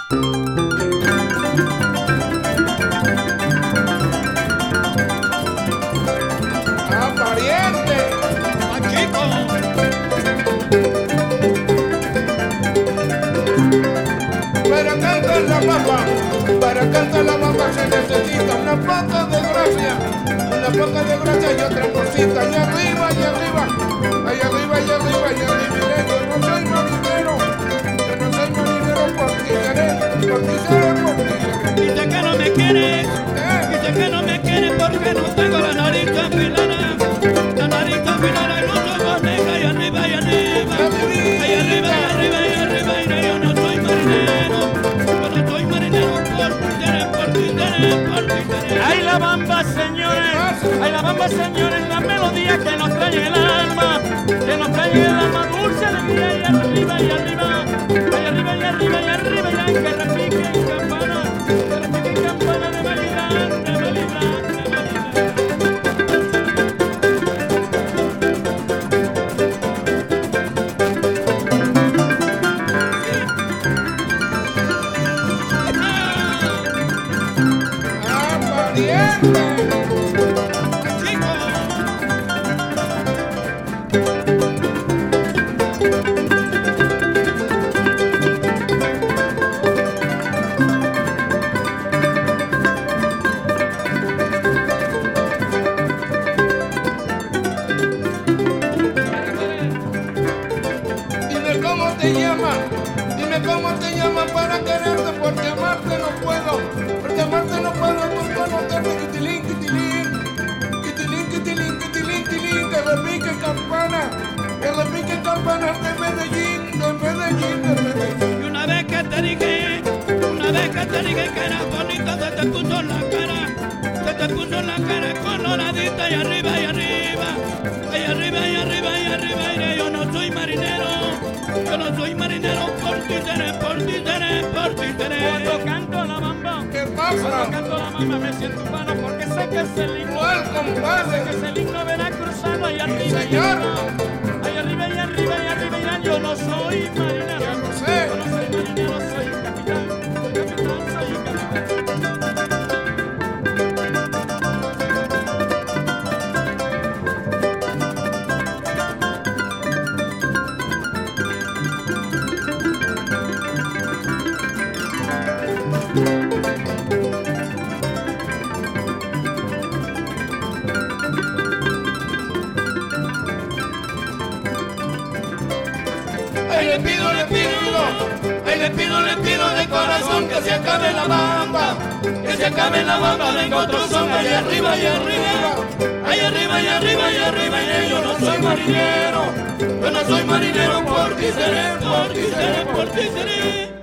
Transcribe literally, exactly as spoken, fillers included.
¡Ah, pariente! ¡Machito! Para cantar la bamba, para cantar la bamba se necesita una poca de gracia, una poca de gracia y otra cosita, y arriba, y arriba, ahí arriba, y arriba, y arriba, yo no soy marinero, yo no soy marinero por ti seré, por ti seré, por ti seré. Dice que no me quieres, ¿Eh? dice que no me quieres porque no tengo la nariz afilada, la nariz afilada y los ojos negros y arriba, y arriba, ahí arriba, y arriba, y arriba, y yo no soy marinero, yo no soy marinero por ti seré, por ti seré, por ti seré. ¡Ay, la bamba, señores! ¡Ay, la bamba, señores! La melodía que nos trae el alma, que nos trae el alma dulce alegría y arriba, y arriba, y arriba, y arriba, y arriba, y ay, que repique en campana, que repique en campana de validad, de validad, de validad. ¡Ah, pariente! Dime cómo te llaman, dime cómo te llaman para quererte, porque amarte no puedo, porque amarte no puedo por conocerte, quitilín, quitilín, quitilín, quitilín, quitilín, quitilín, que repique campana, que repique campana de Medellín, de Medellín, de Medellín. Y una vez que te dije, una vez que te dije que era bonita, se te puso la cara, se te puso la cara coloradita y arriba, y arriba, y arriba, y arriba, y arriba, y yo no soy marinero, yo no soy marinero, por ti seré, por ti seré, por ti seré. Cuando canto la bamba, ¿Qué cuando pasa? canto la bamba me siento humano porque sé que es el himno, ¿Cuál, sé compadre? que es el himno veracruzano, y arriba, y Señor. arriba, y arriba, y arriba, y arriba, y yo no soy marinero. Ya lo sé. Yo no soy marinero, soy un capitán, soy capitán, soy un capitán. Ay, le pido, le pido, ay, le pido, le pido de corazón que se acabe la bamba, que se acabe la bamba, venga otro son, ahí arriba, y arriba, ahí arriba, y arriba, y arriba, y yo no soy marinero, yo no soy marinero, por ti seré, por ti seré, por ti seré.